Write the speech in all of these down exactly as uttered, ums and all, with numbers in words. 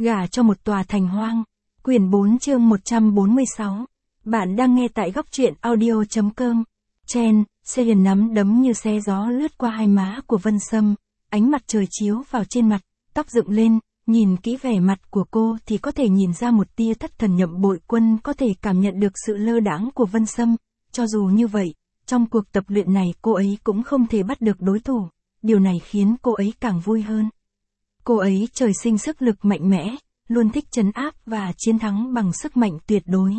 Gả cho một tòa thành hoang. Quyển bốn chương một trăm bốn mươi sáu. Bạn đang nghe tại góc truyện audio.com. Chen, Seiyan nắm đấm như xe gió lướt qua hai má của Vân Sâm, ánh mặt trời chiếu vào trên mặt, tóc dựng lên, nhìn kỹ vẻ mặt của cô thì có thể nhìn ra một tia thất thần. Nhậm Bội Quân có thể cảm nhận được sự lơ đãng của Vân Sâm, cho dù như vậy, trong cuộc tập luyện này cô ấy cũng không thể bắt được đối thủ, điều này khiến cô ấy càng vui hơn. Cô ấy trời sinh sức lực mạnh mẽ, luôn thích trấn áp và chiến thắng bằng sức mạnh tuyệt đối.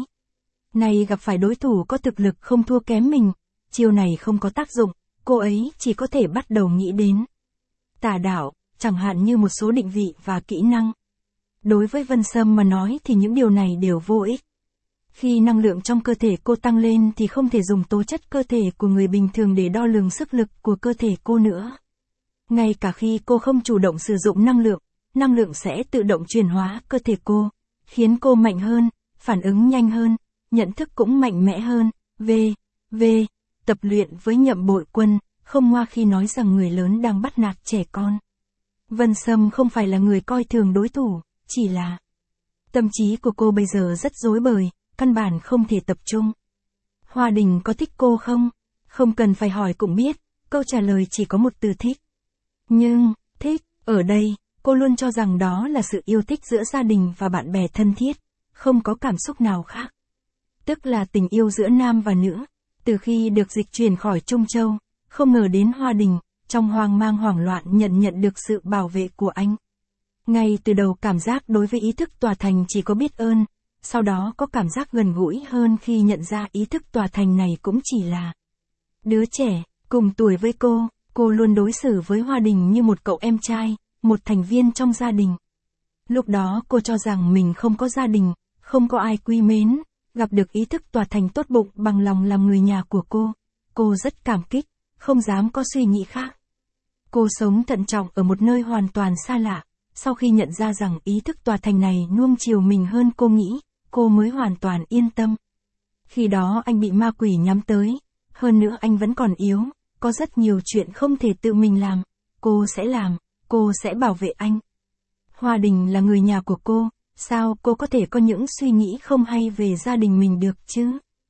Nay gặp phải đối thủ có thực lực không thua kém mình, chiêu này không có tác dụng, cô ấy chỉ có thể bắt đầu nghĩ đến tà đạo, chẳng hạn như một số định vị và kỹ năng. Đối với Vân Sâm mà nói thì những điều này đều vô ích. Khi năng lượng trong cơ thể cô tăng lên thì không thể dùng tố chất cơ thể của người bình thường để đo lường sức lực của cơ thể cô nữa. Ngay cả khi cô không chủ động sử dụng năng lượng, năng lượng sẽ tự động chuyển hóa cơ thể cô, khiến cô mạnh hơn, phản ứng nhanh hơn, nhận thức cũng mạnh mẽ hơn. V. V. Tập luyện với Nhậm Bội Quân, không ngoa khi nói rằng người lớn đang bắt nạt trẻ con. Vân Sâm không phải là người coi thường đối thủ, chỉ là tâm trí của cô bây giờ rất rối bời, căn bản không thể tập trung. Hoa Đình có thích cô không? Không cần phải hỏi cũng biết, câu trả lời chỉ có một từ thích. Nhưng, thích, ở đây, cô luôn cho rằng đó là sự yêu thích giữa gia đình và bạn bè thân thiết, không có cảm xúc nào khác. Tức là tình yêu giữa nam và nữ. Từ khi được dịch chuyển khỏi Trung Châu, không ngờ đến Hoa Đình, trong hoang mang hoảng loạn nhận nhận được sự bảo vệ của anh. Ngay từ đầu cảm giác đối với ý thức tòa thành chỉ có biết ơn, sau đó có cảm giác gần gũi hơn khi nhận ra ý thức tòa thành này cũng chỉ là đứa trẻ, cùng tuổi với cô. Cô luôn đối xử với Hoa Đình như một cậu em trai, một thành viên trong gia đình. Lúc đó cô cho rằng mình không có gia đình, không có ai quý mến, gặp được ý thức tòa thành tốt bụng bằng lòng làm người nhà của cô. Cô rất cảm kích, không dám có suy nghĩ khác. Cô sống thận trọng ở một nơi hoàn toàn xa lạ, sau khi nhận ra rằng ý thức tòa thành này nuông chiều mình hơn cô nghĩ, cô mới hoàn toàn yên tâm. Khi đó anh bị ma quỷ nhắm tới, hơn nữa anh vẫn còn yếu. Có rất nhiều chuyện không thể tự mình làm, cô sẽ làm, cô sẽ bảo vệ anh. Hoa Đình là người nhà của cô, sao cô có thể có những suy nghĩ không hay về gia đình mình được chứ?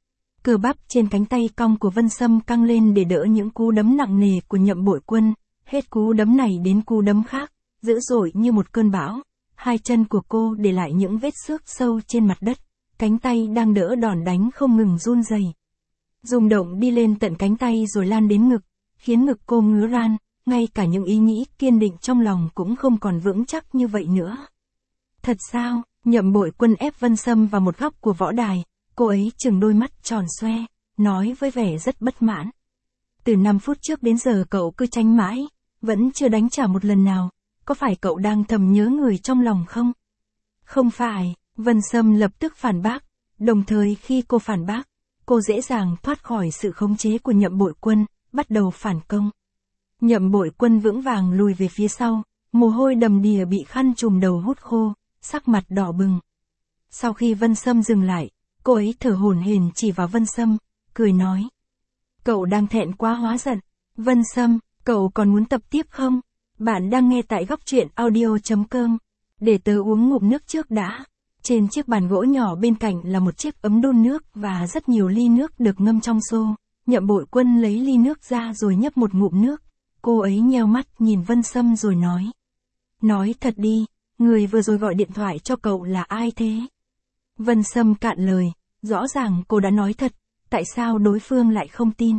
Cơ bắp trên cánh tay cong của Vân Sâm căng lên để đỡ những cú đấm nặng nề của Nhậm Bội Quân, hết cú đấm này đến cú đấm khác, dữ dội như một cơn bão. Hai chân của cô để lại những vết xước sâu trên mặt đất, cánh tay đang đỡ đòn đánh không ngừng run rẩy. Rung động đi lên tận cánh tay rồi lan đến ngực, khiến ngực cô ngứa ran, ngay cả những ý nghĩ kiên định trong lòng cũng không còn vững chắc như vậy nữa. Thật sao? Nhậm Bội Quân ép Vân Sâm vào một góc của võ đài, cô ấy trừng đôi mắt tròn xoe, nói với vẻ rất bất mãn. Từ năm phút trước đến giờ cậu cứ tranh mãi, vẫn chưa đánh trả một lần nào, có phải cậu đang thầm nhớ người trong lòng không? Không phải, Vân Sâm lập tức phản bác, đồng thời khi cô phản bác, cô dễ dàng thoát khỏi sự khống chế của Nhậm Bội Quân, bắt đầu phản công. Nhậm Bội Quân vững vàng lùi về phía sau, mồ hôi đầm đìa bị khăn trùm đầu hút khô, sắc mặt đỏ bừng. Sau khi Vân Sâm dừng lại, cô ấy thở hổn hển chỉ vào Vân Sâm, cười nói. Cậu đang thẹn quá hóa giận. Vân Sâm, cậu còn muốn tập tiếp không? Bạn đang nghe tại góc truyện audio.com. Để tớ uống ngụm nước trước đã. Trên chiếc bàn gỗ nhỏ bên cạnh là một chiếc ấm đun nước và rất nhiều ly nước được ngâm trong xô. Nhậm Bội Quân lấy ly nước ra rồi nhấp một ngụm nước. Cô ấy nheo mắt nhìn Vân Sâm rồi nói. Nói thật đi, người vừa rồi gọi điện thoại cho cậu là ai thế? Vân Sâm cạn lời, rõ ràng cô đã nói thật, tại sao đối phương lại không tin?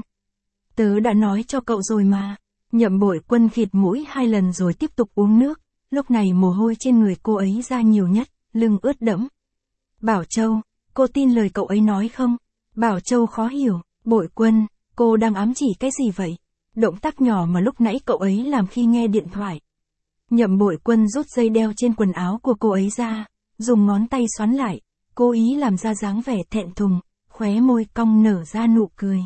Tớ đã nói cho cậu rồi mà. Nhậm Bội Quân khịt mũi hai lần rồi tiếp tục uống nước, lúc này mồ hôi trên người cô ấy ra nhiều nhất, lưng ướt đẫm. Bảo Châu, cô tin lời cậu ấy nói không? Bảo Châu khó hiểu, Bội Quân, cô đang ám chỉ cái gì vậy? Động tác nhỏ mà lúc nãy cậu ấy làm khi nghe điện thoại. Nhậm Bội Quân rút dây đeo trên quần áo của cô ấy ra, dùng ngón tay xoắn lại, cố ý làm ra dáng vẻ thẹn thùng, khóe môi cong nở ra nụ cười.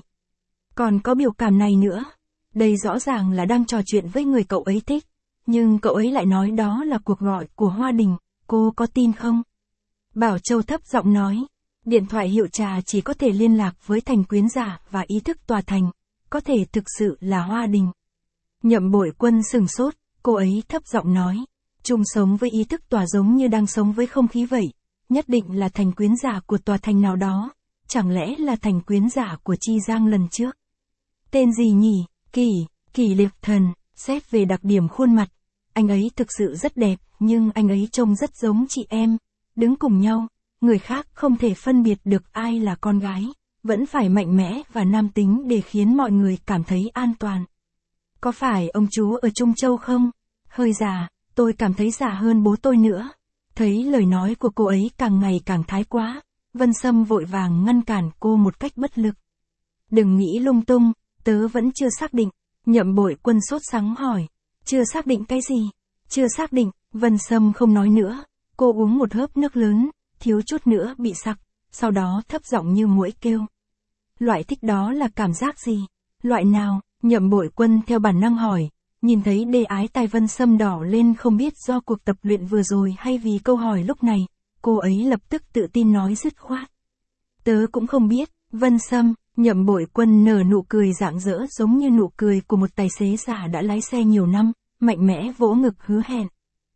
Còn có biểu cảm này nữa, đây rõ ràng là đang trò chuyện với người cậu ấy thích, nhưng cậu ấy lại nói đó là cuộc gọi của Hoa Đình, cô có tin không? Bảo Châu thấp giọng nói, điện thoại hiệu trà chỉ có thể liên lạc với thành quyến giả và ý thức tòa thành, có thể thực sự là Hoa Đình. Nhậm Bội Quân sừng sốt, cô ấy thấp giọng nói, Chung sống với ý thức tỏa giống như đang sống với không khí vậy, nhất định là thành quyến giả của tòa thành nào đó, chẳng lẽ là thành quyến giả của Chi Giang lần trước. Tên gì nhỉ? Kỷ, Kỷ Liệt Thần. Xét về đặc điểm khuôn mặt, anh ấy thực sự rất đẹp, nhưng anh ấy trông rất giống chị em. Đứng cùng nhau, người khác không thể phân biệt được ai là con gái, vẫn phải mạnh mẽ và nam tính để khiến mọi người cảm thấy an toàn. Có phải ông chú ở Trung Châu không? Hơi già, tôi cảm thấy già hơn bố tôi nữa. Thấy lời nói của cô ấy càng ngày càng thái quá, Vân Sâm vội vàng ngăn cản cô một cách bất lực. Đừng nghĩ lung tung, tớ vẫn chưa xác định. Nhậm Bội Quân sốt sắng hỏi. Chưa xác định cái gì? Chưa xác định, Vân Sâm không nói nữa. Cô uống một hớp nước lớn, thiếu chút nữa bị sặc, sau đó thấp giọng như muỗi kêu. Loại thích đó là cảm giác gì? Loại nào? Nhậm Bội Quân theo bản năng hỏi, nhìn thấy đê ái tai Vân Sâm đỏ lên không biết do cuộc tập luyện vừa rồi hay vì câu hỏi lúc này, cô ấy lập tức tự tin nói dứt khoát. Tớ cũng không biết, Vân Sâm. Nhậm Bội Quân nở nụ cười rạng rỡ giống như nụ cười của một tài xế già đã lái xe nhiều năm, mạnh mẽ vỗ ngực hứa hẹn.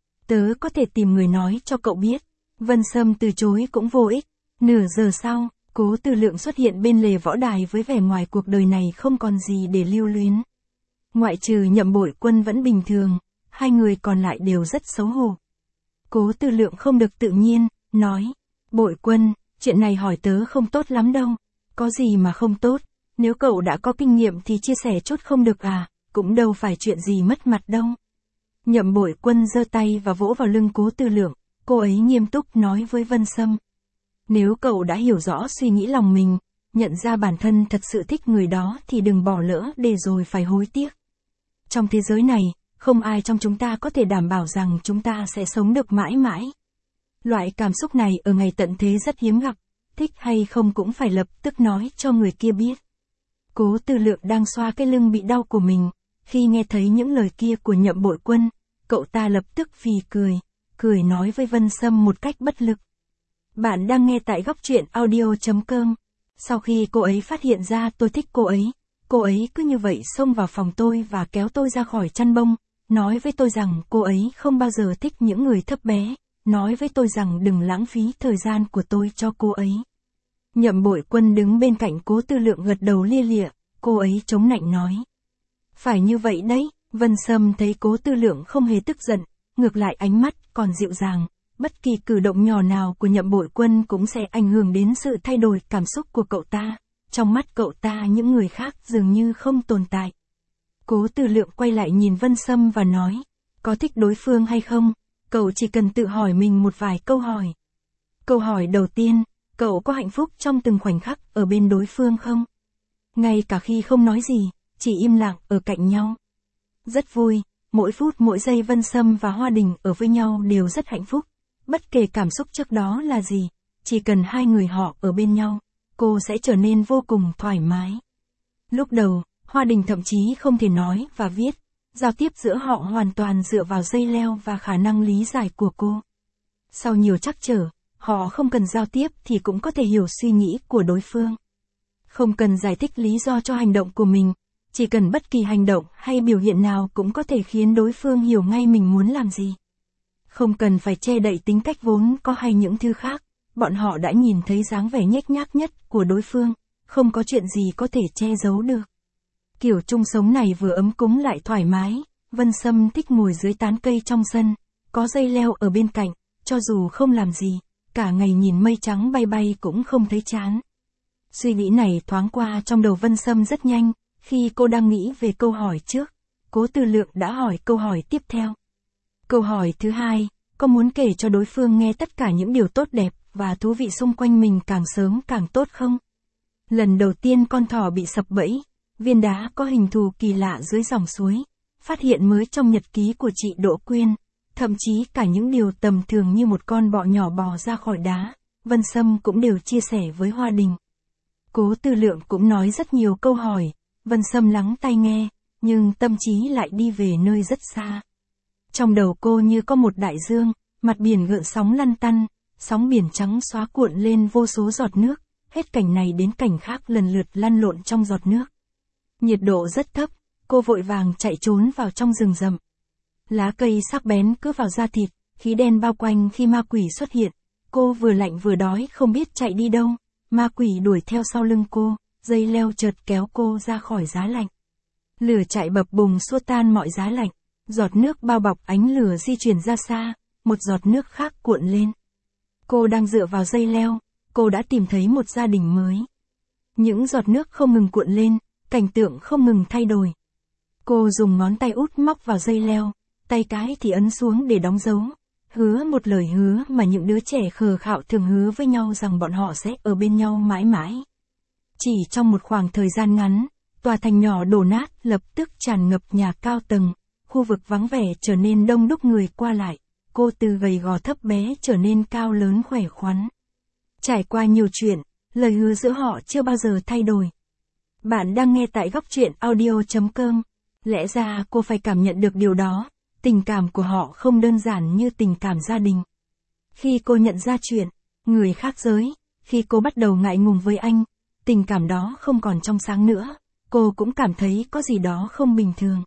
Tớ có thể tìm người nói cho cậu biết. Vân Sâm từ chối cũng vô ích. Nửa giờ sau, Cố Tư Lượng xuất hiện bên lề võ đài với vẻ ngoài cuộc đời này không còn gì để lưu luyến. Ngoại trừ Nhậm Bội Quân vẫn bình thường, hai người còn lại đều rất xấu hổ. Cố Tư Lượng không được tự nhiên, nói, Bội Quân, chuyện này hỏi tớ không tốt lắm đâu. Có gì mà không tốt, nếu cậu đã có kinh nghiệm thì chia sẻ chút không được à, cũng đâu phải chuyện gì mất mặt đâu. Nhậm Bội Quân giơ tay và vỗ vào lưng Cố Tư Lượng, cô ấy nghiêm túc nói với Vân Sâm. Nếu cậu đã hiểu rõ suy nghĩ lòng mình, nhận ra bản thân thật sự thích người đó thì đừng bỏ lỡ để rồi phải hối tiếc. Trong thế giới này, không ai trong chúng ta có thể đảm bảo rằng chúng ta sẽ sống được mãi mãi. Loại cảm xúc này ở ngày tận thế rất hiếm gặp. Thích hay không cũng phải lập tức nói cho người kia biết. Cố Tư Lượng đang xoa cái lưng bị đau của mình, khi nghe thấy những lời kia của Nhậm Bội Quân, cậu ta lập tức phì cười, cười nói với Vân Sâm một cách bất lực. Bạn đang nghe tại góc truyện audio chấm com. Sau khi cô ấy phát hiện ra tôi thích cô ấy, cô ấy cứ như vậy xông vào phòng tôi và kéo tôi ra khỏi chăn bông, nói với tôi rằng cô ấy không bao giờ thích những người thấp bé. Nói với tôi rằng đừng lãng phí thời gian của tôi cho cô ấy. Nhậm Bội Quân đứng bên cạnh Cố Tư Lượng gật đầu lia lịa, cô ấy chống nạnh nói. Phải như vậy đấy, Vân Sâm thấy Cố Tư Lượng không hề tức giận, ngược lại ánh mắt còn dịu dàng, bất kỳ cử động nhỏ nào của Nhậm Bội Quân cũng sẽ ảnh hưởng đến sự thay đổi cảm xúc của cậu ta, trong mắt cậu ta những người khác dường như không tồn tại. Cố Tư Lượng quay lại nhìn Vân Sâm và nói, có thích đối phương hay không? Cậu chỉ cần tự hỏi mình một vài câu hỏi. Câu hỏi đầu tiên, cậu có hạnh phúc trong từng khoảnh khắc ở bên đối phương không? Ngay cả khi không nói gì, chỉ im lặng ở cạnh nhau. Rất vui, mỗi phút mỗi giây Vân Sâm và Hoa Đình ở với nhau đều rất hạnh phúc. Bất kể cảm xúc trước đó là gì, chỉ cần hai người họ ở bên nhau, cô sẽ trở nên vô cùng thoải mái. Lúc đầu, Hoa Đình thậm chí không thể nói và viết. Giao tiếp giữa họ hoàn toàn dựa vào dây leo và khả năng lý giải của cô. Sau nhiều trắc trở, họ không cần giao tiếp thì cũng có thể hiểu suy nghĩ của đối phương. Không cần giải thích lý do cho hành động của mình, chỉ cần bất kỳ hành động hay biểu hiện nào cũng có thể khiến đối phương hiểu ngay mình muốn làm gì. Không cần phải che đậy tính cách vốn có hay những thứ khác, bọn họ đã nhìn thấy dáng vẻ nhếch nhác nhất của đối phương, không có chuyện gì có thể che giấu được. Kiểu chung sống này vừa ấm cúng lại thoải mái, Vân Sâm thích ngồi dưới tán cây trong sân, có dây leo ở bên cạnh, cho dù không làm gì, cả ngày nhìn mây trắng bay bay cũng không thấy chán. Suy nghĩ này thoáng qua trong đầu Vân Sâm rất nhanh, khi cô đang nghĩ về câu hỏi trước, Cố Tư Lượng đã hỏi câu hỏi tiếp theo. Câu hỏi thứ hai, có muốn kể cho đối phương nghe tất cả những điều tốt đẹp và thú vị xung quanh mình càng sớm càng tốt không? Lần đầu tiên con thỏ bị sập bẫy, viên đá có hình thù kỳ lạ dưới dòng suối, phát hiện mới trong nhật ký của chị Đỗ Quyên, thậm chí cả những điều tầm thường như một con bọ nhỏ bò ra khỏi đá, Vân Sâm cũng đều chia sẻ với Hoa Đình. Cố Tư Lượng cũng nói rất nhiều câu hỏi, Vân Sâm lắng tai nghe, nhưng tâm trí lại đi về nơi rất xa. Trong đầu cô như có một đại dương, mặt biển gợn sóng lăn tăn, sóng biển trắng xóa cuộn lên vô số giọt nước, hết cảnh này đến cảnh khác lần lượt lăn lộn trong giọt nước. Nhiệt độ rất thấp, cô vội vàng chạy trốn vào trong rừng rậm. Lá cây sắc bén cứ vào da thịt, khí đen bao quanh khi ma quỷ xuất hiện. Cô vừa lạnh vừa đói không biết chạy đi đâu, ma quỷ đuổi theo sau lưng cô, dây leo chợt kéo cô ra khỏi giá lạnh. Lửa chạy bập bùng xua tan mọi giá lạnh, giọt nước bao bọc ánh lửa di chuyển ra xa, một giọt nước khác cuộn lên. Cô đang dựa vào dây leo, cô đã tìm thấy một gia đình mới. Những giọt nước không ngừng cuộn lên, cảnh tượng không ngừng thay đổi. Cô dùng ngón tay út móc vào dây leo, tay cái thì ấn xuống để đóng dấu. Hứa một lời hứa mà những đứa trẻ khờ khạo thường hứa với nhau rằng bọn họ sẽ ở bên nhau mãi mãi. Chỉ trong một khoảng thời gian ngắn, tòa thành nhỏ đổ nát lập tức tràn ngập nhà cao tầng, khu vực vắng vẻ trở nên đông đúc người qua lại, cô từ gầy gò thấp bé trở nên cao lớn khỏe khoắn. Trải qua nhiều chuyện, lời hứa giữa họ chưa bao giờ thay đổi. Bạn đang nghe tại góc truyện audio chấm com. Lẽ ra cô phải cảm nhận được điều đó, tình cảm của họ không đơn giản như tình cảm gia đình. Khi cô nhận ra chuyện, người khác giới, khi cô bắt đầu ngại ngùng với anh, tình cảm đó không còn trong sáng nữa, cô cũng cảm thấy có gì đó không bình thường.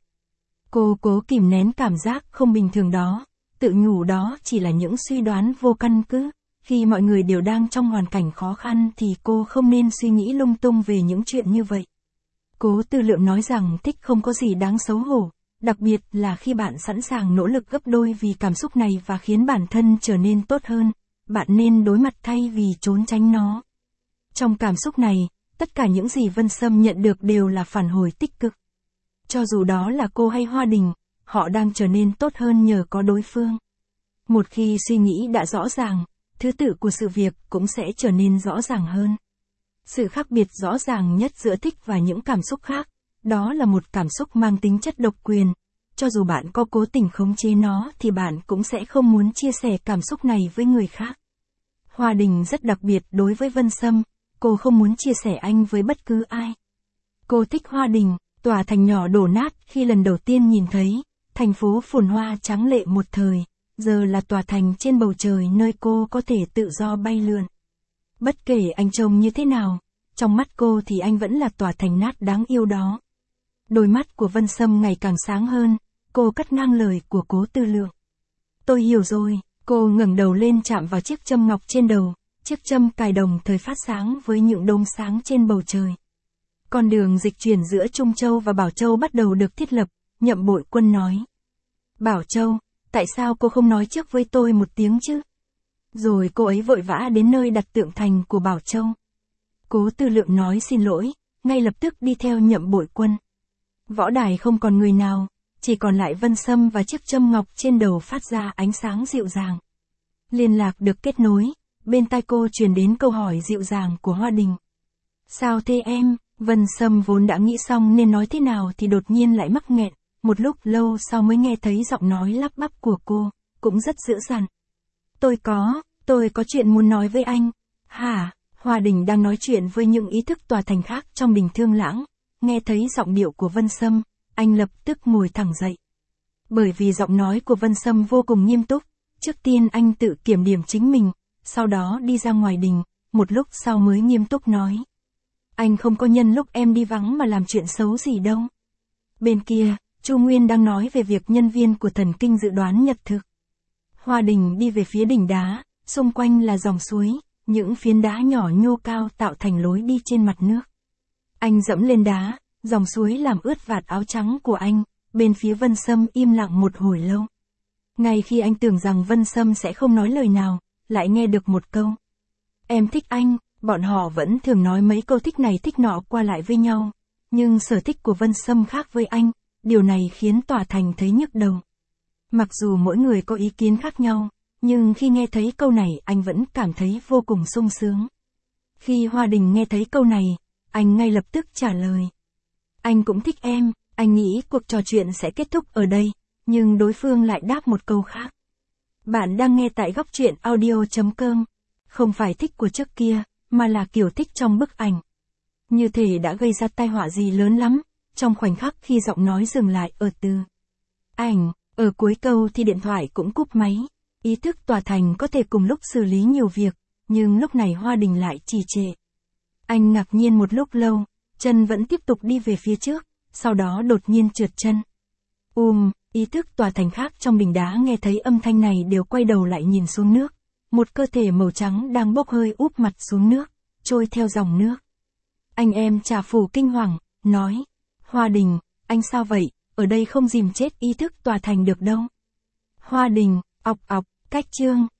Cô cố kìm nén cảm giác không bình thường đó, tự nhủ đó chỉ là những suy đoán vô căn cứ. Khi mọi người đều đang trong hoàn cảnh khó khăn thì cô không nên suy nghĩ lung tung về những chuyện như vậy. Cố Tư Lượng nói rằng thích không có gì đáng xấu hổ, đặc biệt là khi bạn sẵn sàng nỗ lực gấp đôi vì cảm xúc này và khiến bản thân trở nên tốt hơn, bạn nên đối mặt thay vì trốn tránh nó. Trong cảm xúc này, tất cả những gì Vân Sâm nhận được đều là phản hồi tích cực. Cho dù đó là cô hay Hoa Đình, họ đang trở nên tốt hơn nhờ có đối phương. Một khi suy nghĩ đã rõ ràng, thứ tự của sự việc cũng sẽ trở nên rõ ràng hơn. Sự khác biệt rõ ràng nhất giữa thích và những cảm xúc khác, đó là một cảm xúc mang tính chất độc quyền. Cho dù bạn có cố tình khống chế nó thì bạn cũng sẽ không muốn chia sẻ cảm xúc này với người khác. Hoa Đình rất đặc biệt đối với Vân Sâm, cô không muốn chia sẻ anh với bất cứ ai. Cô thích Hoa Đình, tòa thành nhỏ đổ nát khi lần đầu tiên nhìn thấy, thành phố phồn hoa tráng lệ một thời, giờ là tòa thành trên bầu trời nơi cô có thể tự do bay lượn. Bất kể anh trông như thế nào, trong mắt cô thì anh vẫn là tòa thành nát đáng yêu đó. Đôi mắt của Vân Sâm ngày càng sáng hơn, cô cắt ngang lời của Cố Tư Lượng. Tôi hiểu rồi, cô ngẩng đầu lên chạm vào chiếc châm ngọc trên đầu, chiếc châm cài đồng thời phát sáng với những đốm sáng trên bầu trời. Con đường dịch chuyển giữa Trung Châu và Bảo Châu bắt đầu được thiết lập, Nhậm Bội Quân nói. Bảo Châu, tại sao cô không nói trước với tôi một tiếng chứ? Rồi cô ấy vội vã đến nơi đặt tượng thành của Bảo Châu. Cố Tư Lượng nói xin lỗi, ngay lập tức đi theo Nhậm Bội Quân. Võ đài không còn người nào, chỉ còn lại Vân Sâm và chiếc châm ngọc trên đầu phát ra ánh sáng dịu dàng. Liên lạc được kết nối, bên tai cô truyền đến câu hỏi dịu dàng của Hoa Đình. Sao thế em? Vân Sâm vốn đã nghĩ xong nên nói thế nào thì đột nhiên lại mắc nghẹn, một lúc lâu sau mới nghe thấy giọng nói lắp bắp của cô, cũng rất dữ dằn. Tôi có, tôi có chuyện muốn nói với anh. Hả? Hoa Đình đang nói chuyện với những ý thức tòa thành khác trong Đình Thương Lãng, nghe thấy giọng điệu của Vân Sâm, anh lập tức ngồi thẳng dậy. Bởi vì giọng nói của Vân Sâm vô cùng nghiêm túc, trước tiên anh tự kiểm điểm chính mình, sau đó đi ra ngoài đình, một lúc sau mới nghiêm túc nói. Anh không có nhân lúc em đi vắng mà làm chuyện xấu gì đâu. Bên kia, Chu Nguyên đang nói về việc nhân viên của thần kinh dự đoán nhật thực. Hoa Đình đi về phía đỉnh đá, xung quanh là dòng suối, những phiến đá nhỏ nhô cao tạo thành lối đi trên mặt nước. Anh dẫm lên đá, dòng suối làm ướt vạt áo trắng của anh, bên phía Vân Sâm im lặng một hồi lâu. Ngay khi anh tưởng rằng Vân Sâm sẽ không nói lời nào, lại nghe được một câu. Em thích anh, bọn họ vẫn thường nói mấy câu thích này thích nọ qua lại với nhau, nhưng sở thích của Vân Sâm khác với anh, điều này khiến tòa thành thấy nhức đầu. Mặc dù mỗi người có ý kiến khác nhau, nhưng khi nghe thấy câu này anh vẫn cảm thấy vô cùng sung sướng. Khi Hoa Đình nghe thấy câu này, anh ngay lập tức trả lời. Anh cũng thích em, anh nghĩ cuộc trò chuyện sẽ kết thúc ở đây, nhưng đối phương lại đáp một câu khác. Bạn đang nghe tại góc truyện audio chấm com, không phải thích của trước kia, mà là kiểu thích trong bức ảnh. Như thể đã gây ra tai họa gì lớn lắm, trong khoảnh khắc khi giọng nói dừng lại ở từ ảnh, ở cuối câu thì điện thoại cũng cúp máy. Ý thức tòa thành có thể cùng lúc xử lý nhiều việc, nhưng lúc này Hoa Đình lại trì trệ. Anh ngạc nhiên một lúc lâu, chân vẫn tiếp tục đi về phía trước, sau đó đột nhiên trượt chân. Ùm, Ý thức tòa thành khác trong bình đá nghe thấy âm thanh này đều quay đầu lại nhìn xuống nước. Một cơ thể màu trắng đang bốc hơi úp mặt xuống nước, trôi theo dòng nước. Anh em Trà Phủ kinh hoàng, nói. Hoa Đình, anh sao vậy, ở đây không dìm chết ý thức tòa thành được đâu. Hoa Đình, ọc ọc, cách chương.